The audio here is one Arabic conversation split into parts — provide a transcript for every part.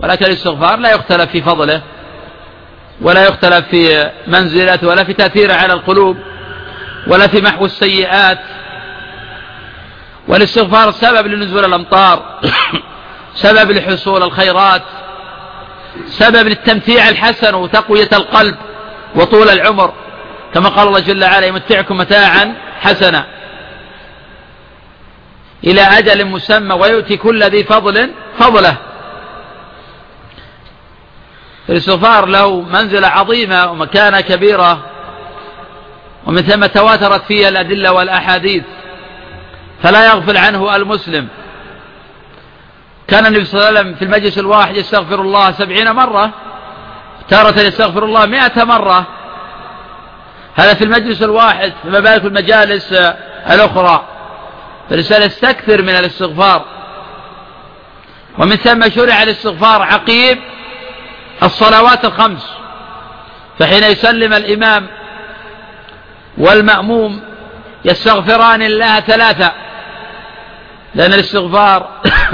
ولكن الاستغفار لا يختلف في فضله ولا يختلف في منزلته ولا في تأثيره على القلوب ولا في محو السيئات. والاستغفار سبب لنزول الأمطار، سبب لحصول الخيرات، سبب للتمتيع الحسن وتقوية القلب وطول العمر، كما قال الله جل وعلا: يمتعكم متاعا حسنا إلى أجل مسمى ويؤتي كل ذي فضل فضله. الاستغفار له منزلة عظيمة ومكانة كبيرة، ومن ثم تواترت فيه الأدلة والأحاديث، فلا يغفل عنه المسلم. كان النبي صلى الله عليه وسلم في المجلس الواحد يستغفر الله 70 مرة، تارة يستغفر الله 100 مرة. هذا في المجلس الواحد، فما بالك في المجالس الأخرى. فالإنسان يستكثر من الاستغفار. ومن ثم شرع الاستغفار عقيب الصلوات الخمس، فحين يسلم الإمام والمأموم يستغفران الله 3، لأن الاستغفار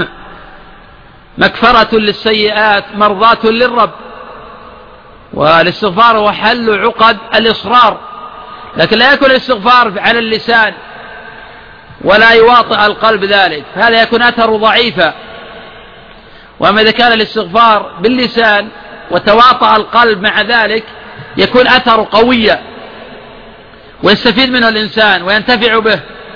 مكفرة للسيئات مرضاة للرب، والاستغفار هو حل عقد الإصرار. لكن لا يكون الاستغفار على اللسان ولا يواطئ القلب ذلك، فهذا يكون أثره ضعيفا. وأما إذا كان الاستغفار باللسان وتواطأ القلب مع ذلك يكون أثره قويا ويستفيد منه الإنسان وينتفع به.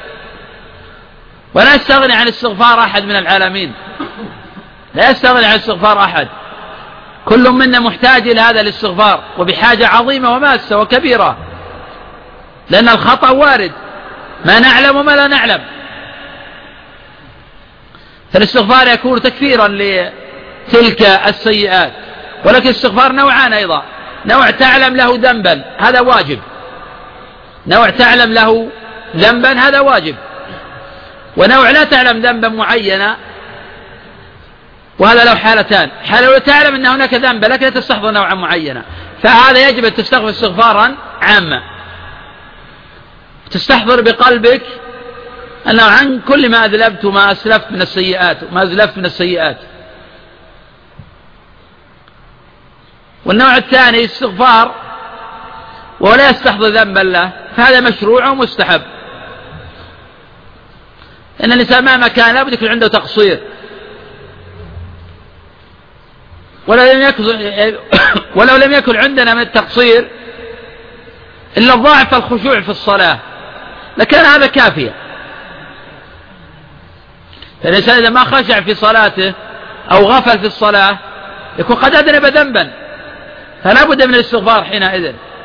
ولا يستغني عن الاستغفار أحد من العالمين، لا يستغني عن الاستغفار أحد. كل منا محتاج إلى هذا الاستغفار، وبحاجة عظيمة وماسة وكبيرة، لأن الخطأ وارد، ما نعلم وما لا نعلم. فالاستغفار يكون تكفيرا لتلك السيئات. ولكن الاستغفار نوعان أيضا: نوع تعلم له ذنبا هذا واجب، نوع تعلم له ذنبا هذا واجب، ونوع لا تعلم ذنبا معينا، وهذا له حالتان: حالة لو تعلم أن هناك ذنبا لكن تستحضر نوعا معينا، فهذا يجب أن تستغفر استغفارا عاما، تستحضر بقلبك أنه عن كل ما أذلبت وما أسلفت من السيئات وما أذلفت من السيئات. والنوع الثاني استغفار ولا يستحضر ذنبا له، فهذا مشروع ومستحب. إن الإنسان مهما كان لا بد يكون عنده تقصير، ولو لم يكن عندنا من التقصير إلا ضعف الخشوع في الصلاة لكان هذا كافيا. فالإنسان إذا ما خشع في صلاته أو غفل في الصلاة يكون قد أذنب ذنبا، فلا بد من الاستغفار حينئذ.